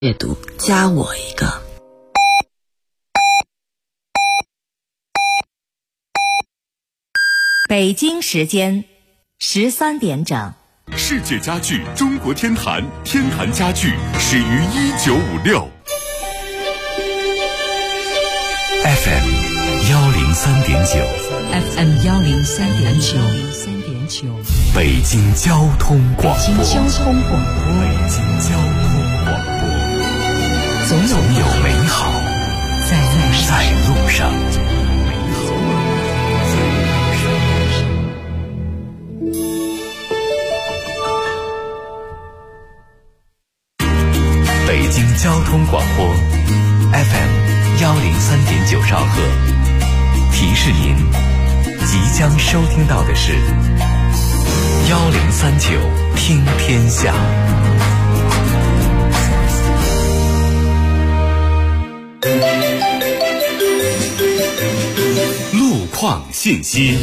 阅读加我一个。 北京时间13点整。 世界家具中国天坛，天坛家具始于1956。FM 103.9 FM 103.9 北京交通广播。 北京交通广播。 总有美好在路上。北京交通广播 FM 103.9兆赫，提示您即将收听到的是1039听天下。路况信息。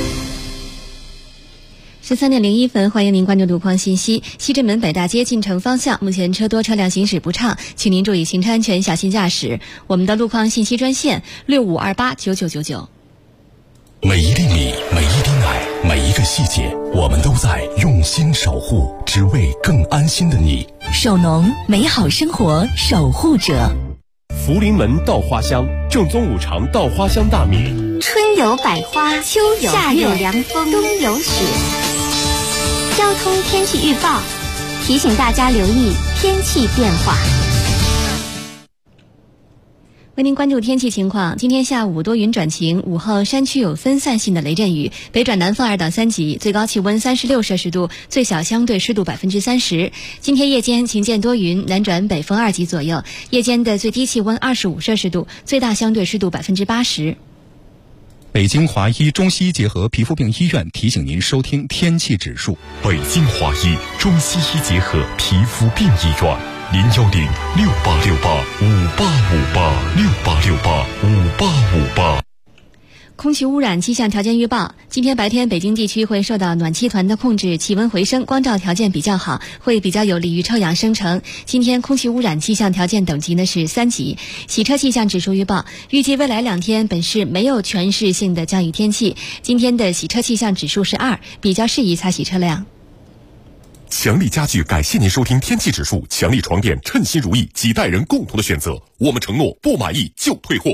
13:01，欢迎您关注路况信息。西直门北大街进城方向，目前车多，车辆行驶不畅，请您注意行车安全，小心驾驶。我们的路况信息专线65289999。 每一粒米，每一滴奶，每一个细节，我们都在用心守护，只为更安心的你。 首农，美好生活守护者。 福临门稻花香，正宗五常稻花香大米。 春有百花，秋有夏有凉风，冬有雪。交通天气预报提醒大家留意天气变化。 为您关注天气情况，今天下午多云转晴，午后山区有分散性的雷阵雨，北转南风2到3级，最高气温36摄氏度，最小相对湿度30%。今天夜间晴间多云，南转北风2级左右，夜间的最低气温25摄氏度，最大相对湿度80%。 北京华医中西医结合皮肤病医院提醒您收听天气指数。 北京华医中西医结合皮肤病医院，0106868585858，68685858。 空气污染气象条件预报，今天白天北京地区会受到暖气团的控制，气温回升，光照条件比较好，会比较有利于臭氧生成。今天空气污染气象条件等级呢是3级。洗车气象指数预报，预计未来2天本市没有全市性的降雨天气，今天的洗车气象指数是2，比较适宜擦洗车辆。 强力家具感谢您收听天气指数，强力床垫称心如意，几代人共同的选择，我们承诺不满意就退货。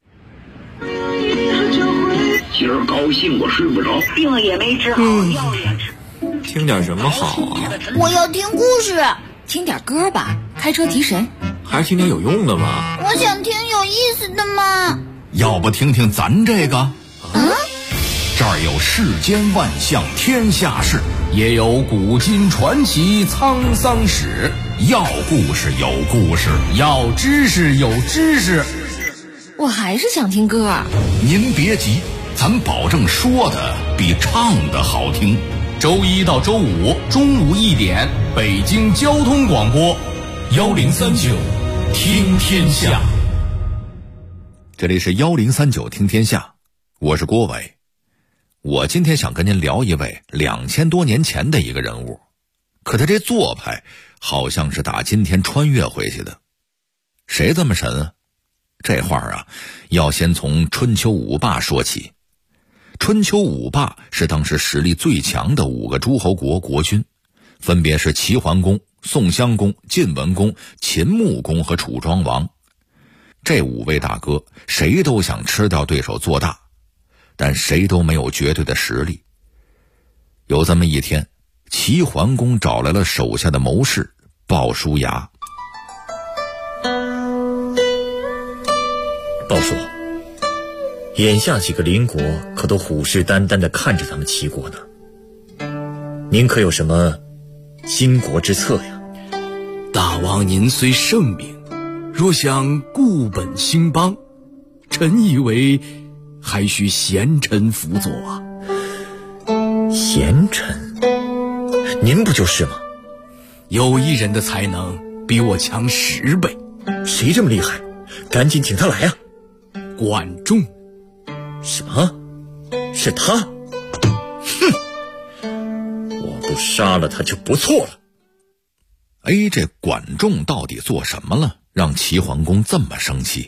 今儿高兴我睡不着， 病也没治好，药也吃。 听点什么好啊？ 我要听故事。 听点歌吧，开车提神。 还是听点有用的吧。 我想听有意思的嘛。 要不听听咱这个？这儿有世间万象天下事，也有古今传奇沧桑史。要故事有故事，要知识有知识。 我还是想听歌。 您别急，咱保证说的比唱的好听。周一到周五中午1点，北京交通广播1039听天下。这里是1039听天下，我是郭伟。我今天想跟您聊一位2000多年前的一个人物，可他这做派好像是打今天穿越回去的。谁这么神啊？这话啊，要先从春秋五霸说起。春秋五霸是当时实力最强的5个诸侯国国君，分别是齐桓公、宋襄公、晋文公、秦穆公和楚庄王。这5位大哥谁都想吃掉对手做大，但谁都没有绝对的实力。有这么一天，齐桓公找来了手下的谋士鲍叔牙。 鲍叔，眼下几个邻国可都虎视眈眈地看着咱们齐国呢，您可有什么兴国之策呀？ 大王您虽圣明，若想固本兴邦，臣以为还需贤臣辅佐啊。 贤臣？您不就是吗？ 有一人的才能比我强10倍。 谁这么厉害？赶紧请他来啊！ 管仲。 什么？是他？哼！我不杀了他就不错了。 这管仲到底做什么了，让齐桓公这么生气？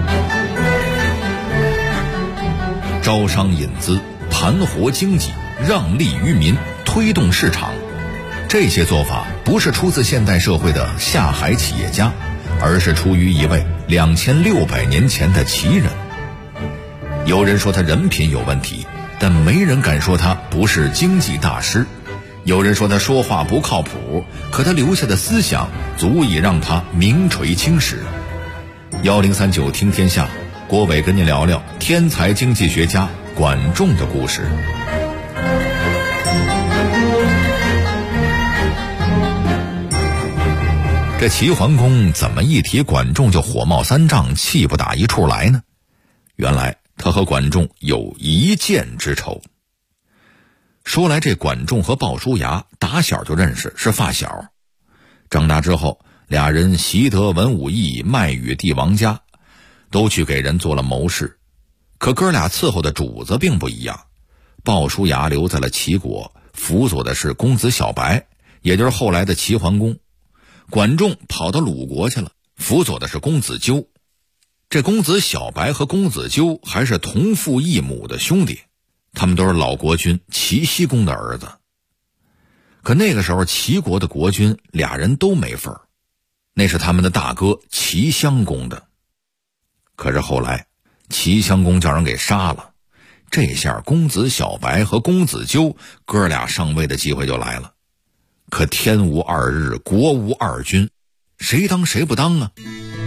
招商引资，盘活经济，让利于民，推动市场，这些做法不是出自现代社会的下海企业家，而是出于一位2600年前的齐人。有人说他人品有问题，但没人敢说他不是经济大师。有人说他说话不靠谱，可他留下的思想足以让他名垂青史。1039听天下，郭伟跟您聊聊天才经济学家管仲的故事。这齐桓公怎么一提管仲就火冒三丈，气不打一处来呢？原来他和管仲有一箭之仇。说来这管仲和鲍叔牙打小就认识，是发小。长大之后，俩人习得文武艺，卖与帝王家，都去给人做了谋士。可哥俩伺候的主子并不一样。鲍叔牙留在了齐国，辅佐的是公子小白，也就是后来的齐桓公。管仲跑到鲁国去了，辅佐的是公子纠。这公子小白和公子纠还是同父异母的兄弟，他们都是老国君齐僖公的儿子。可那个时候齐国的国君俩人都没份儿，那是他们的大哥齐襄公的。可是后来齐襄公叫人给杀了，这下公子小白和公子纠哥俩上位的机会就来了。可天无二日，国无二君，谁当谁不当啊？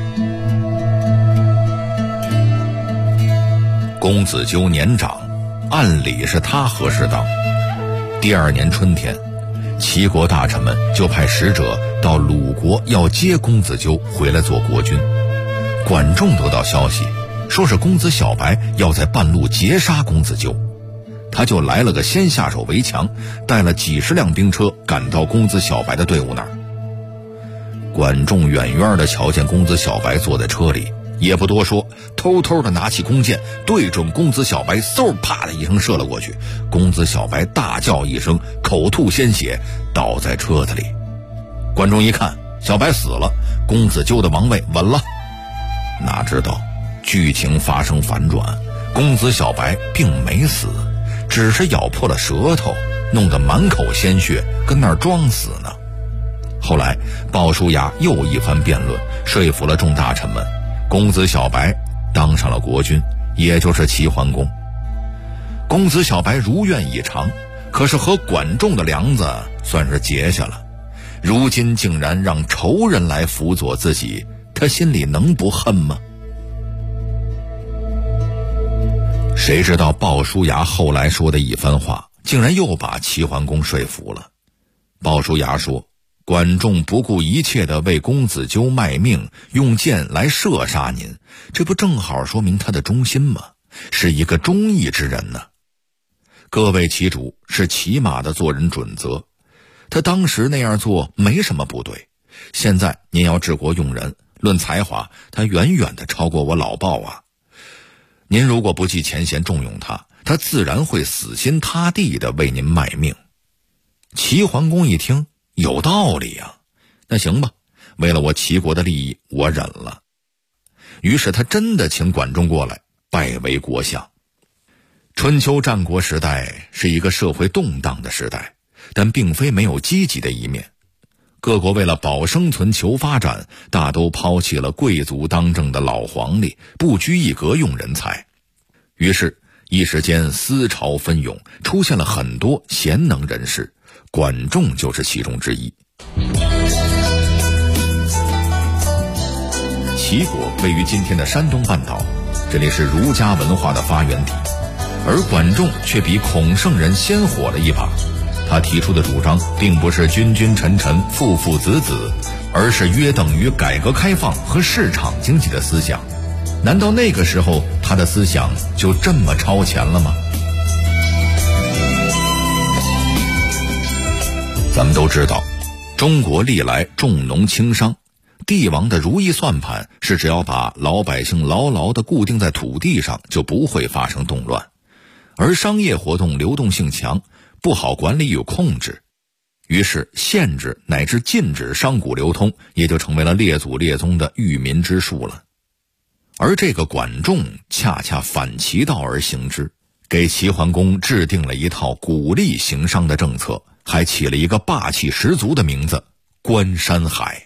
公子纠年长，按理是他合适当。第二年春天，齐国大臣们就派使者到鲁国要接公子纠回来做国君。管仲得到消息，说是公子小白要在半路截杀公子纠，他就来了个先下手为强，带了几十辆兵车赶到公子小白的队伍那儿。管仲远远地瞧见公子小白坐在车里，也不多说，偷偷地拿起弓箭对准公子小白，嗖啪的一声射了过去。公子小白大叫一声，口吐鲜血，倒在车子里。管仲一看小白死了，公子纠的王位稳了。哪知道剧情发生反转，公子小白并没死，只是咬破了舌头，弄得满口鲜血，跟那儿装死呢。后来鲍叔牙又一番辩论，说服了众大臣们，公子小白当上了国君，也就是齐桓公。公子小白如愿以偿，可是和管仲的梁子算是结下了。如今竟然让仇人来辅佐自己，他心里能不恨吗？谁知道鲍叔牙后来说的一番话，竟然又把齐桓公说服了。鲍叔牙说，管仲不顾一切地为公子纠卖命，用箭来射杀您，这不正好说明他的忠心吗？是一个忠义之人呢。各为其主是起码的做人准则，他当时那样做没什么不对。现在您要治国用人，论才华，他远远地超过我老鲍啊。您如果不计前嫌重用他，他自然会死心塌地地为您卖命。齐桓公一听，有道理啊，那行吧，为了我齐国的利益，我忍了。于是他真的请管仲过来，拜为国相。春秋战国时代是一个社会动荡的时代，但并非没有积极的一面。各国为了保生存求发展，大都抛弃了贵族当政的老皇帝，不拘一格用人才。于是一时间思潮纷涌，出现了很多贤能人士，管仲就是其中之一。齐国位于今天的山东半岛，这里是儒家文化的发源地，而管仲却比孔圣人先火了一把。他提出的主张并不是君君臣臣父父子子，而是约等于改革开放和市场经济的思想。难道那个时候他的思想就这么超前了吗？咱们都知道，中国历来重农轻商，帝王的如意算盘是只要把老百姓牢牢地固定在土地上，就不会发生动乱。而商业活动流动性强，不好管理与控制。 于是限制乃至禁止商贾流通也就成为了列祖列宗的育民之术了。而这个管仲恰恰反其道而行之，给齐桓公制定了一套鼓励行商的政策，还起了一个霸气十足的名字——关山海。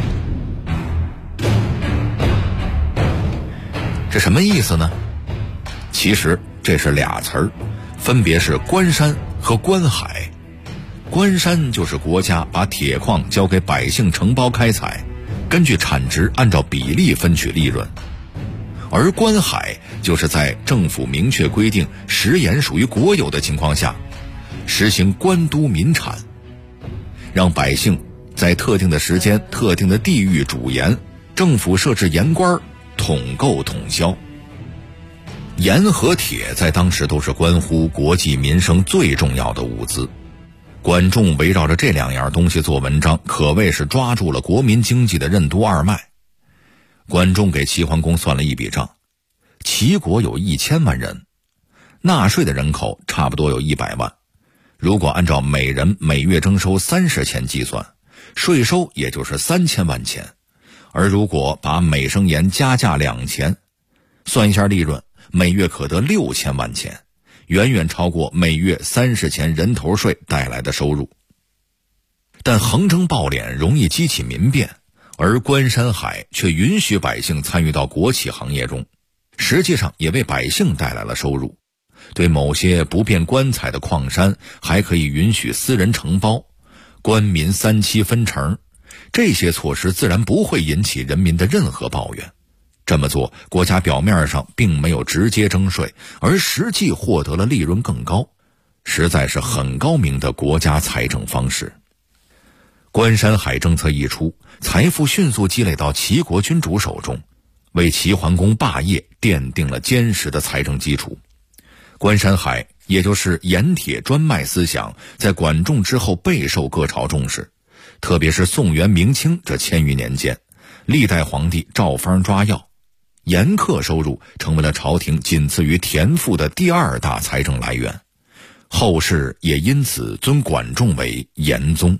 这什么意思呢？其实这是俩词儿，分别是关山和关海。关山就是国家把铁矿交给百姓承包开采，根据产值按照比例分取利润。而关海就是在政府明确规定食盐属于国有的情况下，实行官督民产，让百姓在特定的时间、特定的地域煮盐，政府设置盐官，统购统销。盐和铁在当时都是关乎国计民生最重要的物资。管仲围绕着这两样东西做文章，可谓是抓住了国民经济的任督二脉。管仲给齐桓公算了一笔账，齐国有1000万人，纳税的人口差不多有100万。如果按照每人每月征收30钱计算，税收也就是3000万钱。而如果把每升盐加价2钱，算一下利润，每月可得6000万钱，远远超过每月30钱人头税带来的收入。但横征暴敛容易激起民变，而关山海却允许百姓参与到国企行业中，实际上也为百姓带来了收入。对某些不变官采的矿山，还可以允许私人承包，官民3期分成，这些措施自然不会引起人民的任何抱怨。这么做，国家表面上并没有直接征税，而实际获得了利润更高，实在是很高明的国家财政方式。关山海政策一出，财富迅速积累到齐国君主手中，为齐桓公霸业奠定了坚实的财政基础。关山海也就是盐铁专卖思想，在管仲之后备受各朝重视，特别是宋元明清这1000余年间，历代皇帝照方抓药，盐课收入成为了朝廷仅次于田赋的第2大财政来源，后世也因此尊管仲为盐宗。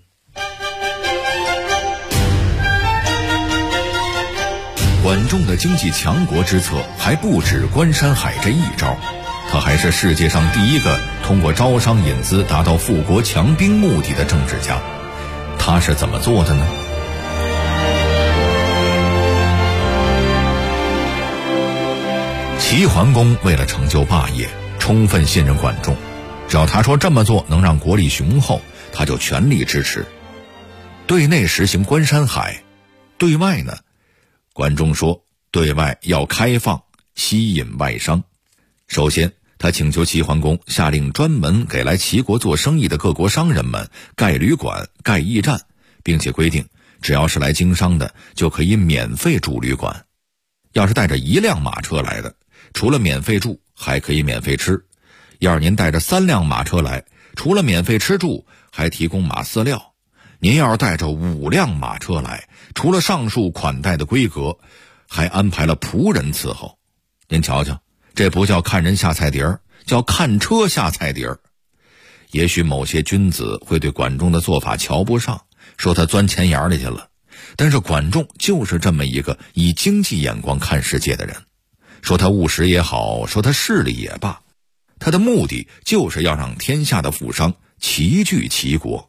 管仲的经济强国之策还不止关山海这一招，他还是世界上第一个通过招商引资达到富国强兵目的的政治家。他是怎么做的呢？齐桓公为了成就霸业，充分信任管仲，只要他说这么做能让国力雄厚，他就全力支持。对内实行关山海，对外呢，管仲说对外要开放，吸引外商。首先，他请求齐桓公下令专门给来齐国做生意的各国商人们盖旅馆、盖驿站，并且规定只要是来经商的就可以免费住旅馆。要是带着1辆马车来的，除了免费住还可以免费吃。要是您带着3辆马车来，除了免费吃住还提供马饲料。您要是带着5辆马车来，除了上述款待的规格，还安排了仆人伺候。您瞧瞧，这不叫看人下菜碟儿，叫看车下菜碟儿。也许某些君子会对管仲的做法瞧不上，说他钻钱眼里去了，但是管仲就是这么一个以经济眼光看世界的人。说他务实也好，说他势利也罢，他的目的就是要让天下的富商齐聚齐国。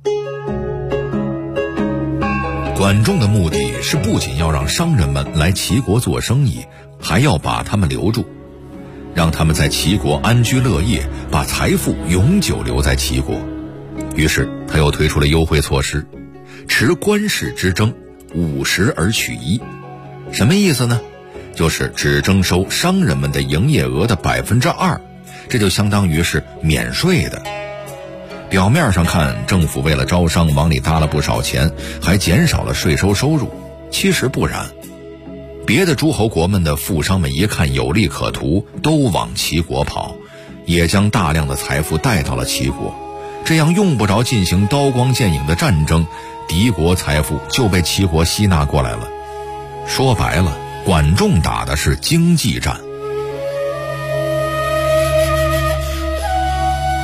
管仲的目的是不仅要让商人们来齐国做生意，还要把他们留住，让他们在齐国安居乐业，把财富永久留在齐国。于是他又推出了优惠措施，持官市之争，50而取1。什么意思呢？就是只征收商人们的营业额的2%，这就相当于是免税的。表面上看，政府为了招商往里搭了不少钱，还减少了税收收入，其实不然。别的诸侯国们的富商们一看有利可图，都往齐国跑，也将大量的财富带到了齐国，这样用不着进行刀光剑影的战争，敌国财富就被齐国吸纳过来了。说白了，管仲打的是经济战。他的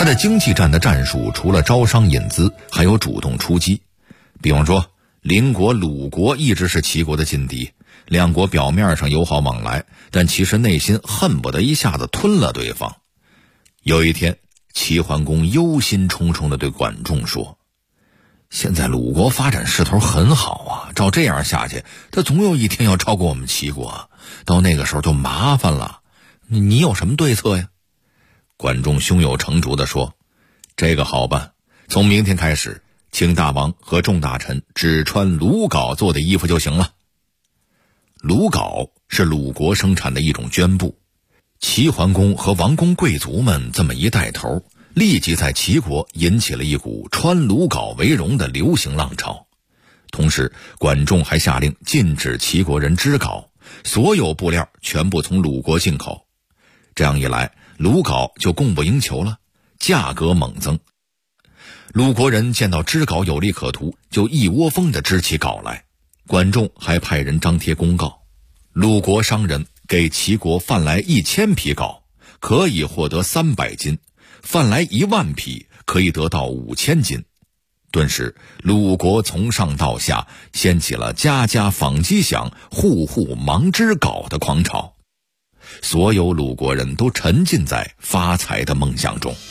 的经济战的战术除了招商引资，还有主动出击。比方说，邻国鲁国一直是齐国的劲敌，两国表面上友好往来，但其实内心恨不得一下子吞了对方。有一天，齐桓公忧心忡忡地对管仲说：现在鲁国发展势头很好啊，照这样下去，他总有一天要超过我们齐国，到那个时候就麻烦了。你有什么对策呀？管仲胸有成竹地说：这个好办，从明天开始，请大王和众大臣只穿鲁缟做的衣服就行了。鲁缟是鲁国生产的一种绢布，齐桓公和王公贵族们这么一带头，立即在齐国引起了一股穿鲁缟为荣的流行浪潮。同时，管仲还下令禁止齐国人织缟，所有布料全部从鲁国进口。这样一来，鲁缟就供不应求了，价格猛增。鲁国人见到织缟有利可图，就一窝蜂地织起缟来。管仲还派人张贴公告，鲁国商人给齐国贩来1000匹缟，可以获得300斤，贩来1万匹，可以得到5000斤。顿时，鲁国从上到下掀起了家家纺机响，户户忙织缟的狂潮。所有鲁国人都沉浸在发财的梦想中。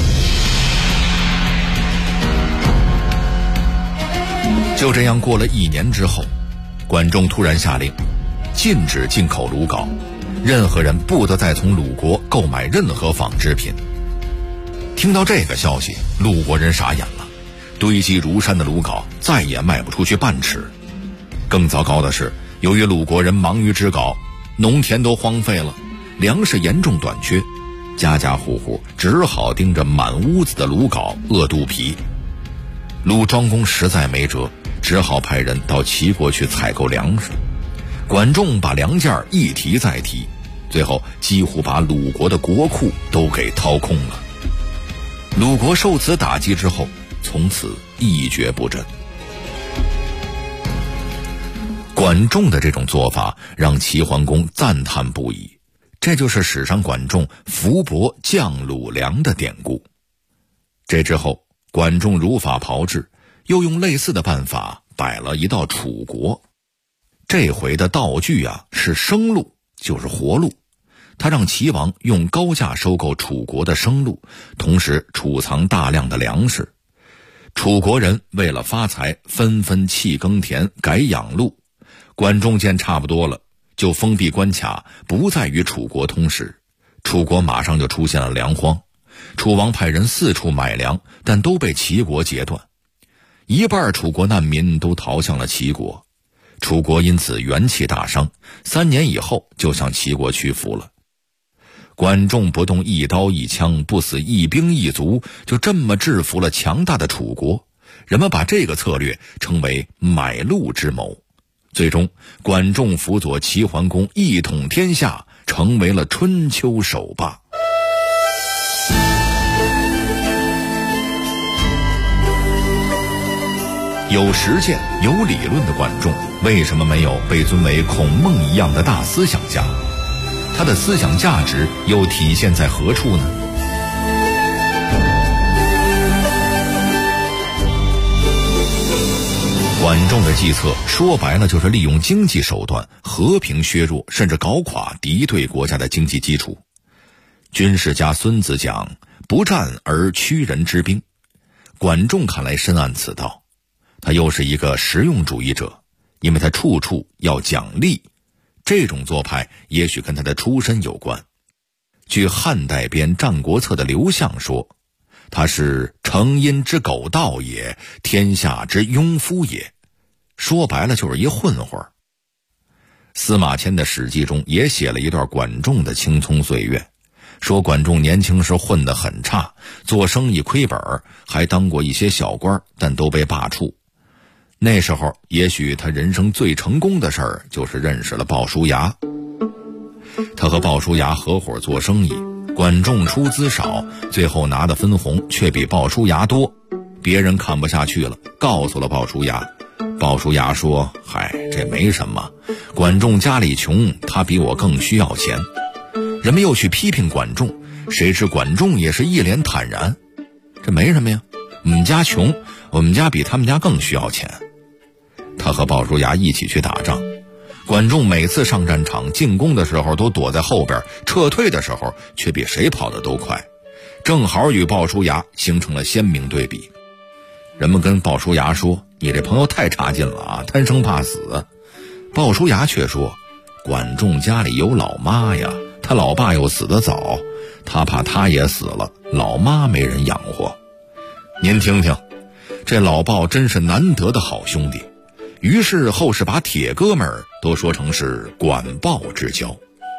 就这样过了1年之后，管仲突然下令禁止进口鲁缟，任何人不得再从鲁国购买任何纺织品。听到这个消息，鲁国人傻眼了，堆积如山的鲁缟再也卖不出去半尺。更糟糕的是，由于鲁国人忙于织缟，农田都荒废了，粮食严重短缺，家家户户只好盯着满屋子的鲁缟饿肚皮。鲁庄公实在没辙，只好派人到齐国去采购粮食。管仲把粮价一提再提，最后几乎把鲁国的国库都给掏空了。鲁国受此打击之后，从此一蹶不振。管仲的这种做法让齐桓公赞叹不已，这就是史上管仲伏伯降鲁梁的典故。这之后，管仲如法炮制，又用类似的办法摆了一道楚国。这回的道具是生鹿，就是活鹿。他让齐王用高价收购楚国的生鹿，同时储藏大量的粮食。楚国人为了发财，纷纷弃耕田改养鹿。管仲见差不多了，就封闭关卡，不再与楚国通使。楚国马上就出现了粮荒，楚王派人四处买粮，但都被齐国截断。一半楚国难民都逃向了齐国，楚国因此元气大伤，3年以后就向齐国屈服了。管仲不动一刀一枪，不死一兵一卒，就这么制服了强大的楚国。人们把这个策略称为买鹿之谋。最终，管仲辅佐齐桓公一统天下，成为了春秋首霸。有实践有理论的管仲，为什么没有被尊为孔孟一样的大思想家？他的思想价值又体现在何处呢？管仲的计策说白了就是利用经济手段和平削弱甚至搞垮敌对国家的经济基础。军事家孙子讲不战而屈人之兵，管仲看来深谙此道。他又是一个实用主义者，因为他处处要讲利，这种做派也许跟他的出身有关。据汉代编《战国策》的刘向说，他是成阴之苟道也，天下之庸夫也。说白了就是一混混。司马迁的《史记》中也写了一段管仲的青葱岁月，说管仲年轻时混得很差，做生意亏本，还当过一些小官，但都被罢黜。那时候也许他人生最成功的事儿就是认识了鲍叔牙。他和鲍叔牙合伙做生意，管仲出资少，最后拿的分红却比鲍叔牙多。别人看不下去了，告诉了鲍叔牙。鲍叔牙说：嗨，这没什么，管仲家里穷，他比我更需要钱。人们又去批评管仲，谁知管仲也是一脸坦然。 这没什么呀，我们家穷，我们家比他们家更需要钱。他和鲍叔牙一起去打仗，管仲每次上战场进攻的时候都躲在后边，撤退的时候却比谁跑得都快，正好与鲍叔牙形成了鲜明对比。人们跟鲍叔牙说，你这朋友太差劲了啊，贪生怕死。鲍叔牙却说，管仲家里有老妈呀，他老爸又死得早，他怕他也死了，老妈没人养活。您听听，这老鲍真是难得的好兄弟。于是后世把铁哥们儿都说成是管鲍之交。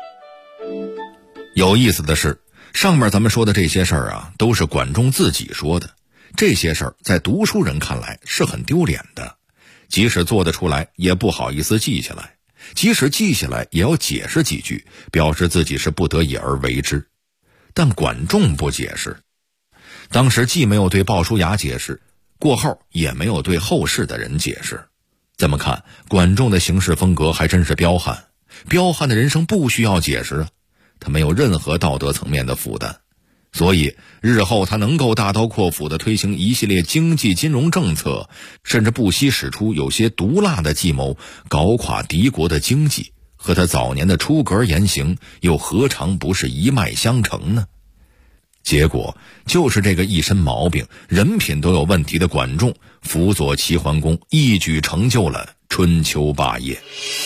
有意思的是，上面咱们说的这些事儿啊，都是管仲自己说的。这些事儿在读书人看来是很丢脸的，即使做得出来也不好意思记下来，即使记下来也要解释几句，表示自己是不得已而为之。但管仲不解释，当时既没有对鲍叔牙解释，过后也没有对后世的人解释。这么看，管仲的行事风格还真是彪悍，彪悍的人生不需要解释啊，他没有任何道德层面的负担，所以日后他能够大刀阔斧地推行一系列经济金融政策，甚至不惜使出有些毒辣的计谋搞垮敌国的经济，和他早年的出格言行又何尝不是一脉相承呢？结果就是这个一身毛病，人品都有问题的管仲辅佐齐桓公，一举成就了春秋霸业。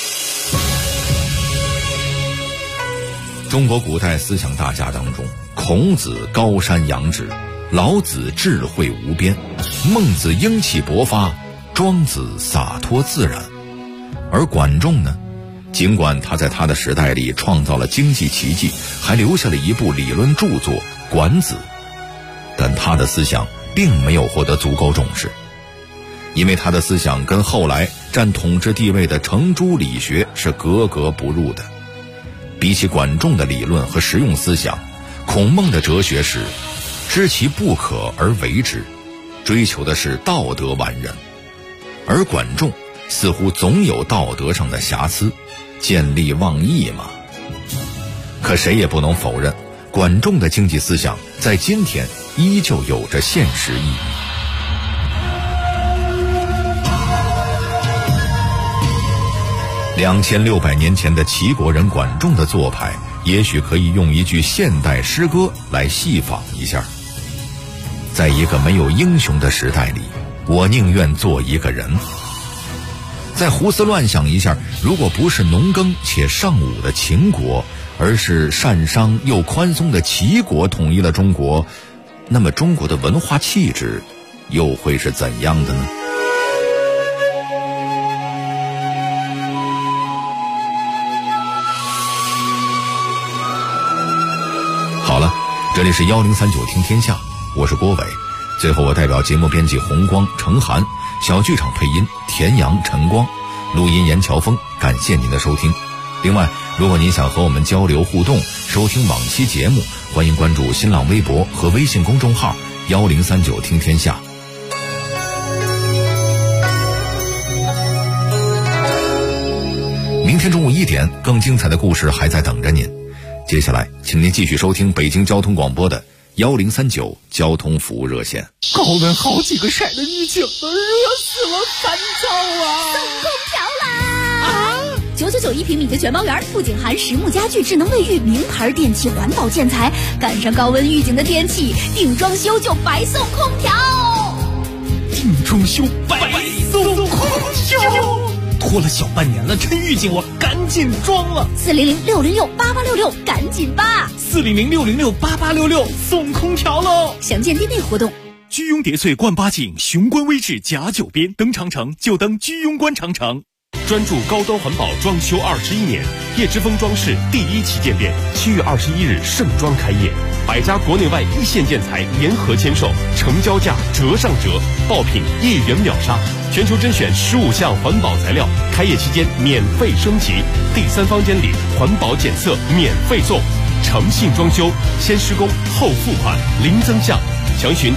中国古代思想大家当中，孔子高山仰止，老子智慧无边，孟子英气勃发，庄子洒脱自然。而管仲呢，尽管他在他的时代里创造了经济奇迹，还留下了一部理论著作《管子》，但他的思想并没有获得足够重视，因为他的思想跟后来占统治地位的程朱理学是格格不入的。比起管仲的理论和实用思想，孔孟的哲学是知其不可而为之，追求的是道德完人，而管仲似乎总有道德上的瑕疵，见利忘义嘛。可谁也不能否认，管仲的经济思想在今天依旧有着现实意义。2600年前的齐国人管仲的做派，也许可以用一句现代诗歌来细仿一下。在一个没有英雄的时代里，我宁愿做一个人。再胡思乱想一下，如果不是农耕且尚武的秦国，而是善商又宽松的齐国统一了中国，那么中国的文化气质又会是怎样的呢？好了，这里是1039听天下，我是郭伟。最后我代表节目编辑红光、程涵，小剧场配音田阳、陈光，录音严乔峰，感谢您的收听。另外，如果您想和我们交流互动，收听往期节目，欢迎关注新浪微博和微信公众号1039听天下。明天中午1点，更精彩的故事还在等着您。接下来请您继续收听北京交通广播的1039交通服务热线。 高温好几个晒的预警都热死了，烦躁啊！ 送空调啦！9991平米的全包园，不仅含实木家具、智能卫浴、名牌电器、环保建材，赶上高温预警的天气，定装修就白送空调。 定装修白送空调。拖了小半年了，趁预警我赶紧装了。 400-606-8866，赶紧吧 ！400-606-8866，送空调喽！ 详见店内活动。 居庸叠翠冠八景，雄关微志甲9边，登长城就登居庸关长城。专注高端环保装修21年，叶之峰装饰第1旗舰店7月21日盛装开业，100家国内外一线建材联合签售，成交价折上折，爆品1元秒杀，全球甄选15项环保材料，开业期间免费升级，第3方监理，环保检测免费送，诚信装修，先施工后付款，零增项。详询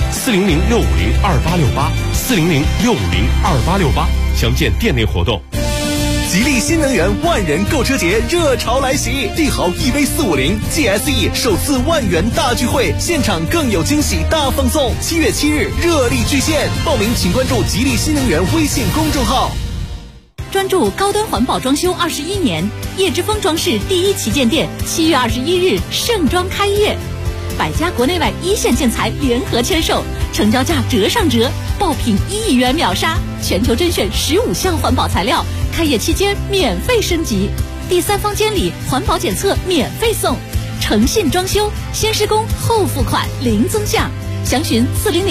400-650-2868，400-650-2868，详见店内活动。 吉利新能源万人购车节热潮来袭，帝豪 EV450 GSE 首次万元大聚会，现场更有惊喜大放送。7月7日热力巨献，报名请关注吉利新能源微信公众号。 专注高端环保装修21年，叶之峰装饰第一旗舰店7月21日盛装开业，100家国内外一线建材联合签售，成交价折上折，爆品1亿元秒杀，全球甄选15项环保材料，开业期间免费升级，第3方监理环保检测免费送，诚信装修，先施工后付款零增项，详询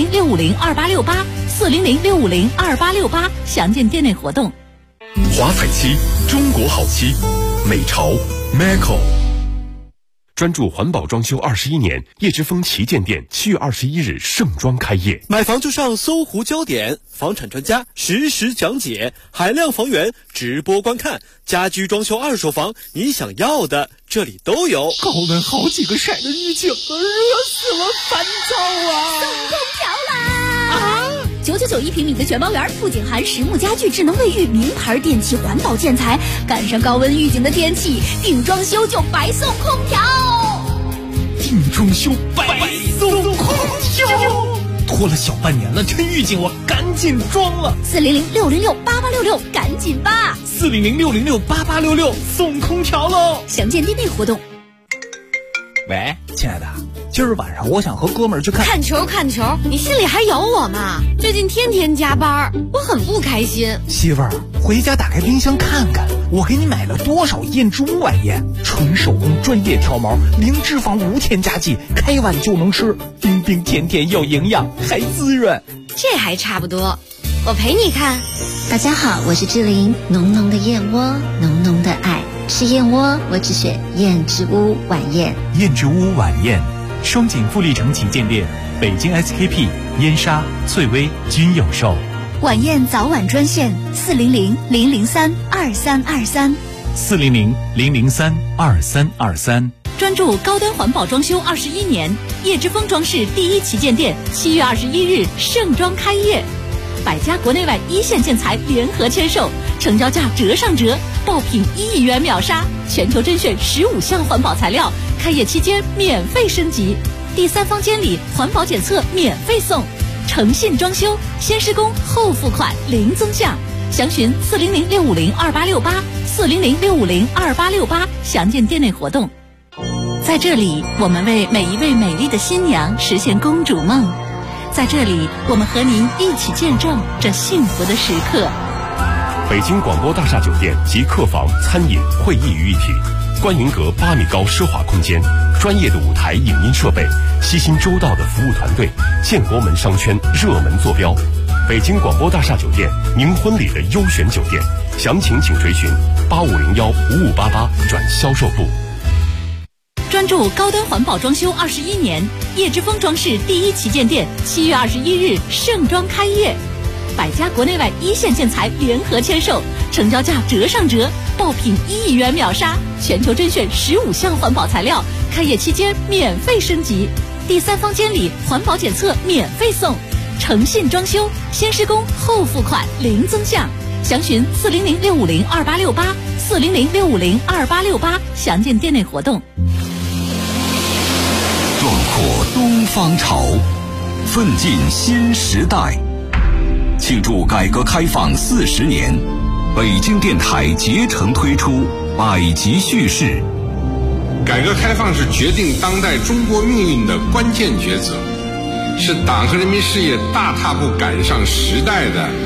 400-650-2868，400-650-2868，详见店内活动。 华彩漆，中国好漆，美潮 Maco。专注环保装修21年，叶之峰旗舰店7月21日盛装开业。 买房就上搜狐焦点，房产专家实时讲解，海量房源直播观看，家居装修二手房，你想要的这里都有。 高温好几个晒的预警，热死了，烦躁啊！ 送空调啦！999一平米的全包园，不仅含实木家具、智能卫浴、名牌电器、环保建材，赶上高温预警的天气，定装修就白送空调。 定装修白送空调，拖了小半年了，趁预警我赶紧装了。 400-606-8866，赶紧吧 ！400-606-8866，送空调喽！ 详见店内活动。 喂，亲爱的，今儿晚上我想和哥们儿去看球，你心里还有我吗？最近天天加班，我很不开心。 媳妇儿，回家打开冰箱看看，我给你买了多少燕之屋晚宴，纯手工专业挑毛，零脂肪无添加剂，开碗就能吃，冰冰甜甜有营养，还滋润。 这还差不多，我陪你看。 大家好，我是志玲，浓浓的燕窝，浓浓的爱。吃燕窝，我只选燕之屋晚宴。 燕之屋晚宴，双井富力城旗舰店、北京 SKP、燕莎、翠微均有售。 晚宴早晚专线400-003-2323。 400-003-2323。 专注高端环保装修21年，叶之峰装饰第一旗舰店7月21日盛装开业，100家国内外一线建材联合签售，成交价折上折，爆品1亿元秒杀，全球甄选15项环保材料，开业期间免费升级，第3方监理环保检测免费送，诚信装修，先施工后付款零增项，详询400-650-2868，400-650-2868，详见店内活动。在这里，我们为每一位美丽的新娘实现公主梦，在这里，我们和您一起见证这幸福的时刻。 北京广播大厦酒店及客房、餐饮、会议于一体，观云阁8米高奢华空间，专业的舞台影音设备，悉心周到的服务团队，建国门商圈热门坐标。北京广播大厦酒店，您婚礼的优选酒店，详情请垂询8501-5588转销售部。 专注高端环保装修21年，叶之峰装饰第一旗舰店7月21日盛装开业，100家国内外一线建材联合签售，成交价折上折，爆品1亿元秒杀，全球甄选15项环保材料，开业期间免费升级，第3方监理环保检测免费送，诚信装修，先施工后付款零增项，详询400-650-2868，400-650-2868，详见店内活动。 壮阔东方潮，奋进新时代。庆祝改革开放40年，北京电台竭诚推出百集叙事。 改革开放是决定当代中国命运的关键抉择，是党和人民事业大踏步赶上时代的